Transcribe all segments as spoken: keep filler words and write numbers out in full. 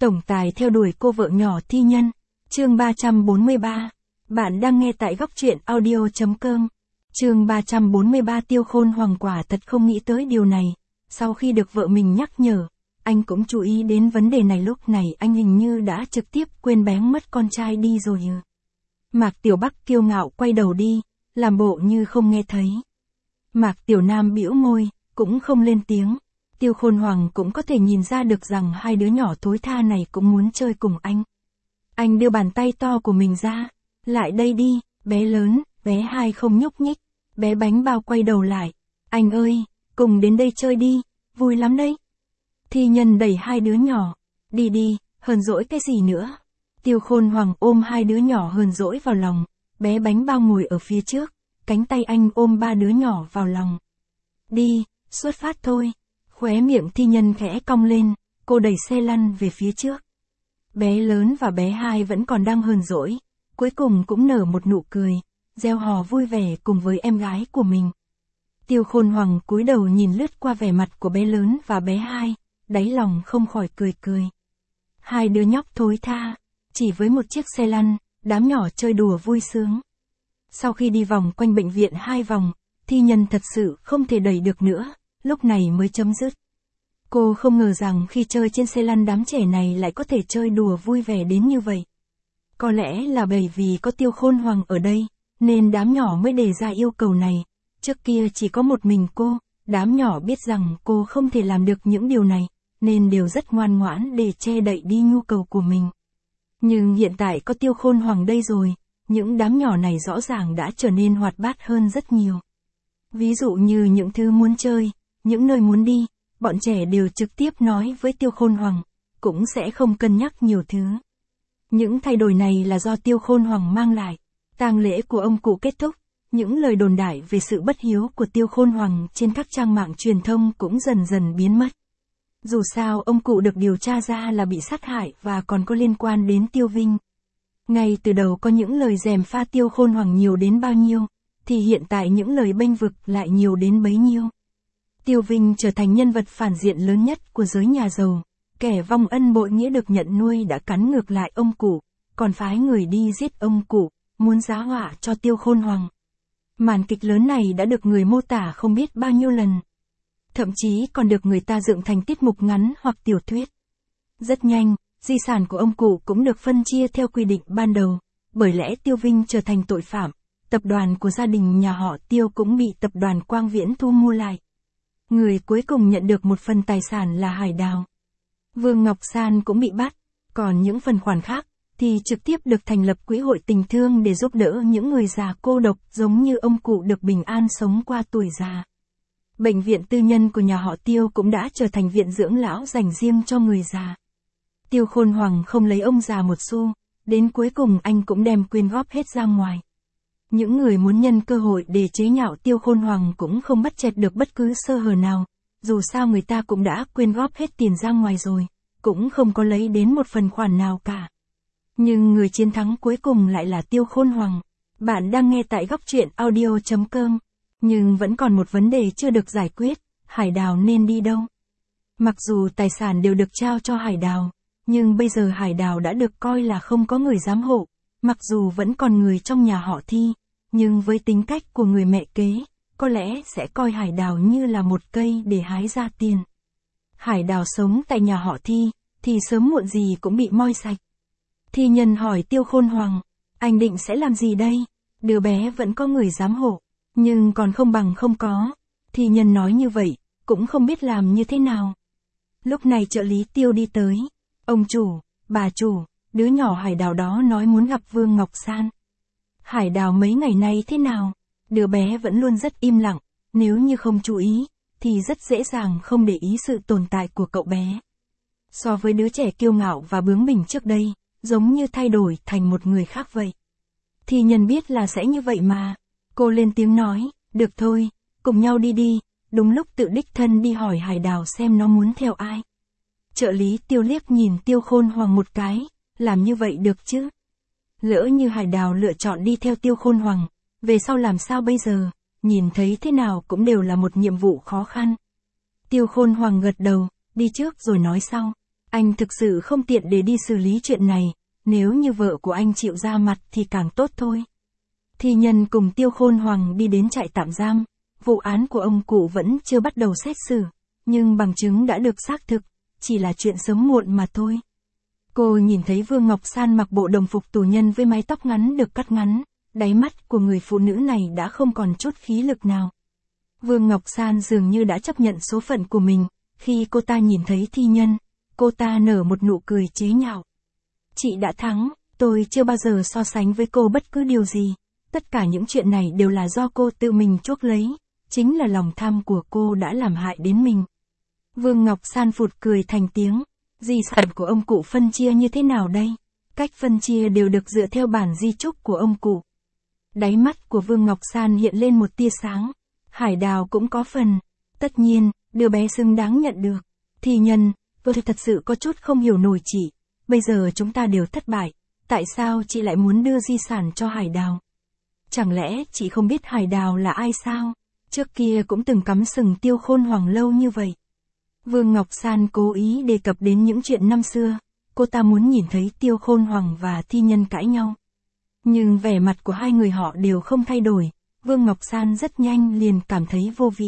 Tổng tài theo đuổi cô vợ nhỏ thi nhân. Chương ba trăm bốn mươi ba. Bạn đang nghe tại góc truyện audio chấm com. Chương ba trăm bốn mươi ba. Tiêu Khôn Hoàng quả thật không nghĩ tới điều này. Sau khi được vợ mình nhắc nhở, anh cũng chú ý đến vấn đề này. Lúc này anh hình như đã trực tiếp quên bén mất con trai đi rồi. Mạc Tiểu Bắc kiêu ngạo quay đầu đi, làm bộ như không nghe thấy. Mạc Tiểu Nam bĩu môi, cũng không lên tiếng. Tiêu Khôn Hoàng cũng có thể nhìn ra được rằng hai đứa nhỏ thối tha này cũng muốn chơi cùng anh. Anh đưa bàn tay to của mình ra. Lại đây đi, bé lớn, bé hai không nhúc nhích. Bé bánh bao quay đầu lại. Anh ơi, cùng đến đây chơi đi, vui lắm đấy. Thi nhân đẩy hai đứa nhỏ. Đi đi, hờn dỗi cái gì nữa. Tiêu Khôn Hoàng ôm hai đứa nhỏ hờn dỗi vào lòng. Bé bánh bao ngồi ở phía trước. Cánh tay anh ôm ba đứa nhỏ vào lòng. Đi, xuất phát thôi. Khóe miệng thi nhân khẽ cong lên, cô đẩy xe lăn về phía trước. Bé lớn và bé hai vẫn còn đang hờn dỗi, cuối cùng cũng nở một nụ cười, reo hò vui vẻ cùng với em gái của mình. Tiêu Khôn Hoàng cúi đầu nhìn lướt qua vẻ mặt của bé lớn và bé hai, đáy lòng không khỏi cười cười. Hai đứa nhóc thối tha, chỉ với một chiếc xe lăn, đám nhỏ chơi đùa vui sướng. Sau khi đi vòng quanh bệnh viện hai vòng, thi nhân thật sự không thể đẩy được nữa. Lúc này mới chấm dứt. Cô không ngờ rằng khi chơi trên xe lăn đám trẻ này lại có thể chơi đùa vui vẻ đến như vậy. Có lẽ là bởi vì có Tiêu Khôn Hoàng ở đây, nên đám nhỏ mới đề ra yêu cầu này. Trước kia chỉ có một mình cô, đám nhỏ biết rằng cô không thể làm được những điều này, nên đều rất ngoan ngoãn để che đậy đi nhu cầu của mình. Nhưng hiện tại có Tiêu Khôn Hoàng đây rồi, những đám nhỏ này rõ ràng đã trở nên hoạt bát hơn rất nhiều. Ví dụ như những thứ muốn chơi, những nơi muốn đi, bọn trẻ đều trực tiếp nói với Tiêu Khôn Hoàng, cũng sẽ không cân nhắc nhiều thứ. Những thay đổi này là do Tiêu Khôn Hoàng mang lại. Tang lễ của ông cụ kết thúc, những lời đồn đại về sự bất hiếu của Tiêu Khôn Hoàng trên các trang mạng truyền thông cũng dần dần biến mất. Dù sao ông cụ được điều tra ra là bị sát hại và còn có liên quan đến Tiêu Vinh. Ngay từ đầu có những lời gièm pha Tiêu Khôn Hoàng nhiều đến bao nhiêu, thì hiện tại những lời bênh vực lại nhiều đến bấy nhiêu. Tiêu Vinh trở thành nhân vật phản diện lớn nhất của giới nhà giàu, kẻ vong ân bội nghĩa được nhận nuôi đã cắn ngược lại ông cụ, còn phái người đi giết ông cụ, muốn giá họa cho Tiêu Khôn Hoàng. Màn kịch lớn này đã được người mô tả không biết bao nhiêu lần. Thậm chí còn được người ta dựng thành tiết mục ngắn hoặc tiểu thuyết. Rất nhanh, di sản của ông cụ cũng được phân chia theo quy định ban đầu, bởi lẽ Tiêu Vinh trở thành tội phạm, tập đoàn của gia đình nhà họ Tiêu cũng bị tập đoàn Quang Viễn thu mua lại. Người cuối cùng nhận được một phần tài sản là Hải Đào. Vương Ngọc San cũng bị bắt, còn những phần khoản khác thì trực tiếp được thành lập quỹ hội tình thương để giúp đỡ những người già cô độc giống như ông cụ được bình an sống qua tuổi già. Bệnh viện tư nhân của nhà họ Tiêu cũng đã trở thành viện dưỡng lão dành riêng cho người già. Tiêu Khôn Hoàng không lấy ông già một xu, đến cuối cùng anh cũng đem quyên góp hết ra ngoài. Những người muốn nhân cơ hội để chế nhạo Tiêu Khôn Hoàng cũng không bắt chẹt được bất cứ sơ hở nào, dù sao người ta cũng đã quyên góp hết tiền ra ngoài rồi, cũng không có lấy đến một phần khoản nào cả. Nhưng người chiến thắng cuối cùng lại là Tiêu Khôn Hoàng. Bạn đang nghe tại góc truyện audio chấm com, nhưng vẫn còn một vấn đề chưa được giải quyết, Hải Đào nên đi đâu? Mặc dù tài sản đều được trao cho Hải Đào, nhưng bây giờ Hải Đào đã được coi là không có người giám hộ, mặc dù vẫn còn người trong nhà họ Thi. Nhưng với tính cách của người mẹ kế, có lẽ sẽ coi Hải Đào như là một cây để hái ra tiền. Hải Đào sống tại nhà họ Thi, thì sớm muộn gì cũng bị moi sạch. Thi nhân hỏi Tiêu Khôn Hoàng, anh định sẽ làm gì đây? Đứa bé vẫn có người giám hộ, nhưng còn không bằng không có. Thi nhân nói như vậy, cũng không biết làm như thế nào. Lúc này trợ lý Tiêu đi tới. Ông chủ, bà chủ, đứa nhỏ Hải Đào đó nói muốn gặp Vương Ngọc San. Hải Đào mấy ngày nay thế nào? Đứa bé vẫn luôn rất im lặng, nếu như không chú ý, thì rất dễ dàng không để ý sự tồn tại của cậu bé. So với đứa trẻ kiêu ngạo và bướng bỉnh trước đây, giống như thay đổi thành một người khác vậy. Thi nhân biết là sẽ như vậy mà. Cô lên tiếng nói, được thôi, cùng nhau đi đi, đúng lúc tự đích thân đi hỏi Hải Đào xem nó muốn theo ai. Trợ lý Tiêu liếc nhìn Tiêu Khôn Hoàng một cái, làm như vậy được chứ? Lỡ như Hải Đào lựa chọn đi theo Tiêu Khôn Hoàng, về sau làm sao bây giờ, nhìn thấy thế nào cũng đều là một nhiệm vụ khó khăn. Tiêu Khôn Hoàng gật đầu, đi trước rồi nói sau. Anh thực sự không tiện để đi xử lý chuyện này, nếu như vợ của anh chịu ra mặt thì càng tốt thôi. Thi Nhân cùng Tiêu Khôn Hoàng đi đến trại tạm giam, vụ án của ông cụ vẫn chưa bắt đầu xét xử, nhưng bằng chứng đã được xác thực, chỉ là chuyện sớm muộn mà thôi. Cô nhìn thấy Vương Ngọc San mặc bộ đồng phục tù nhân với mái tóc ngắn được cắt ngắn, đáy mắt của người phụ nữ này đã không còn chút khí lực nào. Vương Ngọc San dường như đã chấp nhận số phận của mình, khi cô ta nhìn thấy Thi Nhân, cô ta nở một nụ cười chế nhạo. Chị đã thắng, tôi chưa bao giờ so sánh với cô bất cứ điều gì, tất cả những chuyện này đều là do cô tự mình chuốc lấy, chính là lòng tham của cô đã làm hại đến mình. Vương Ngọc San phụt cười thành tiếng, di sản của ông cụ phân chia như thế nào đây? Cách phân chia đều được dựa theo bản di chúc của ông cụ. Đáy mắt của Vương Ngọc San hiện lên một tia sáng, Hải Đào cũng có phần, tất nhiên, đứa bé xứng đáng nhận được. Thi Nhân, tôi thật sự có chút không hiểu nổi chị, bây giờ chúng ta đều thất bại, tại sao chị lại muốn đưa di sản cho Hải Đào? Chẳng lẽ chị không biết Hải Đào là ai sao? Trước kia cũng từng cắm sừng Tiêu Khôn Hoàng lâu như vậy. Vương Ngọc San cố ý đề cập đến những chuyện năm xưa, cô ta muốn nhìn thấy Tiêu Khôn Hoàng và Thi Nhân cãi nhau. Nhưng vẻ mặt của hai người họ đều không thay đổi, Vương Ngọc San rất nhanh liền cảm thấy vô vị.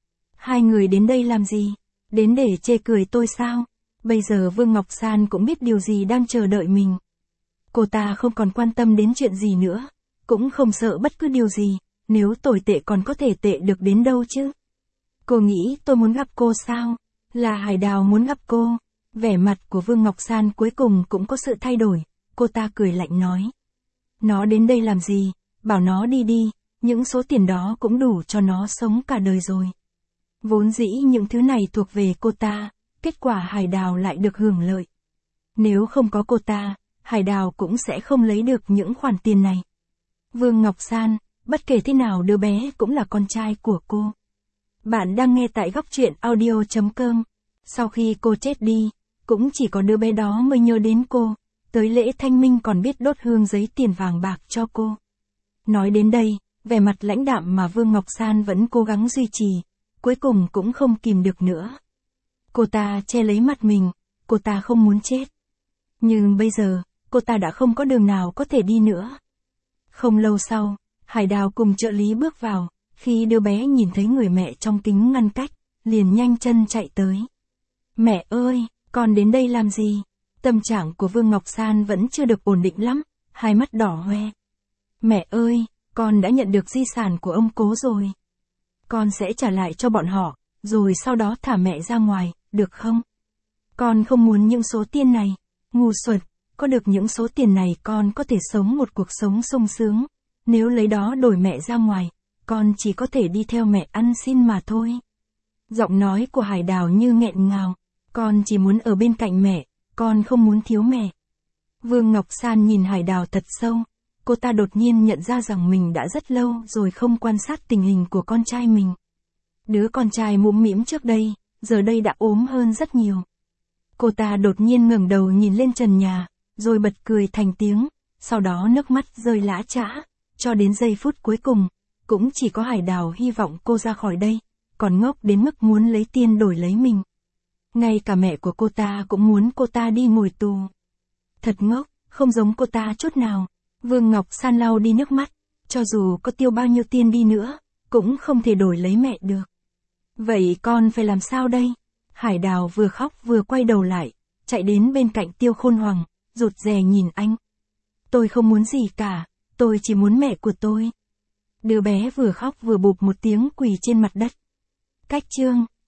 Hai người đến đây làm gì? Đến để chê cười tôi sao? Bây giờ Vương Ngọc San cũng biết điều gì đang chờ đợi mình. Cô ta không còn quan tâm đến chuyện gì nữa, cũng không sợ bất cứ điều gì, nếu tồi tệ còn có thể tệ được đến đâu chứ. Cô nghĩ tôi muốn gặp cô sao? Là Hải Đào muốn gặp cô. Vẻ mặt của Vương Ngọc San cuối cùng cũng có sự thay đổi, cô ta cười lạnh nói. Nó đến đây làm gì? Bảo nó đi đi, những số tiền đó cũng đủ cho nó sống cả đời rồi. Vốn dĩ những thứ này thuộc về cô ta, kết quả Hải Đào lại được hưởng lợi. Nếu không có cô ta, Hải Đào cũng sẽ không lấy được những khoản tiền này. Vương Ngọc San, bất kể thế nào đứa bé cũng là con trai của cô. Bạn đang nghe tại góc truyện audio chấm com. Sau khi cô chết đi, cũng chỉ có đứa bé đó mới nhớ đến cô, tới lễ thanh minh còn biết đốt hương giấy tiền vàng bạc cho cô. Nói đến đây, vẻ mặt lãnh đạm mà Vương Ngọc San vẫn cố gắng duy trì, cuối cùng cũng không kìm được nữa. Cô ta che lấy mặt mình, cô ta không muốn chết. Nhưng bây giờ, cô ta đã không có đường nào có thể đi nữa. Không lâu sau, Hải Đào cùng trợ lý bước vào, khi đứa bé nhìn thấy người mẹ trong kính ngăn cách, liền nhanh chân chạy tới. Mẹ ơi, con đến đây làm gì? Tâm trạng của Vương Ngọc San vẫn chưa được ổn định lắm, hai mắt đỏ hoe. Mẹ ơi, con đã nhận được di sản của ông cố rồi. Con sẽ trả lại cho bọn họ, rồi sau đó thả mẹ ra ngoài, được không? Con không muốn những số tiền này. Ngu xuẩn, có được những số tiền này con có thể sống một cuộc sống sung sướng. Nếu lấy đó đổi mẹ ra ngoài, con chỉ có thể đi theo mẹ ăn xin mà thôi. Giọng nói của Hải Đào như nghẹn ngào. Con chỉ muốn ở bên cạnh mẹ, con không muốn thiếu mẹ. Vương Ngọc San nhìn Hải Đào thật sâu. Cô ta đột nhiên nhận ra rằng mình đã rất lâu rồi không quan sát tình hình của con trai mình. Đứa con trai mũm mĩm trước đây, giờ đây đã ốm hơn rất nhiều. Cô ta đột nhiên ngẩng đầu nhìn lên trần nhà, rồi bật cười thành tiếng, sau đó nước mắt rơi lã chã, cho đến giây phút cuối cùng, cũng chỉ có Hải Đào hy vọng cô ra khỏi đây, còn ngốc đến mức muốn lấy tiền đổi lấy mình. Ngay cả mẹ của cô ta cũng muốn cô ta đi ngồi tù. Thật ngốc, không giống cô ta chút nào. Vương Ngọc San lau đi nước mắt, cho dù có tiêu bao nhiêu tiền đi nữa, cũng không thể đổi lấy mẹ được. Vậy con phải làm sao đây? Hải Đào vừa khóc vừa quay đầu lại, chạy đến bên cạnh Tiêu Khôn Hoàng, rụt rè nhìn anh. Tôi không muốn gì cả, tôi chỉ muốn mẹ của tôi. Đứa bé vừa khóc vừa bụp một tiếng quỳ trên mặt đất. Cách chương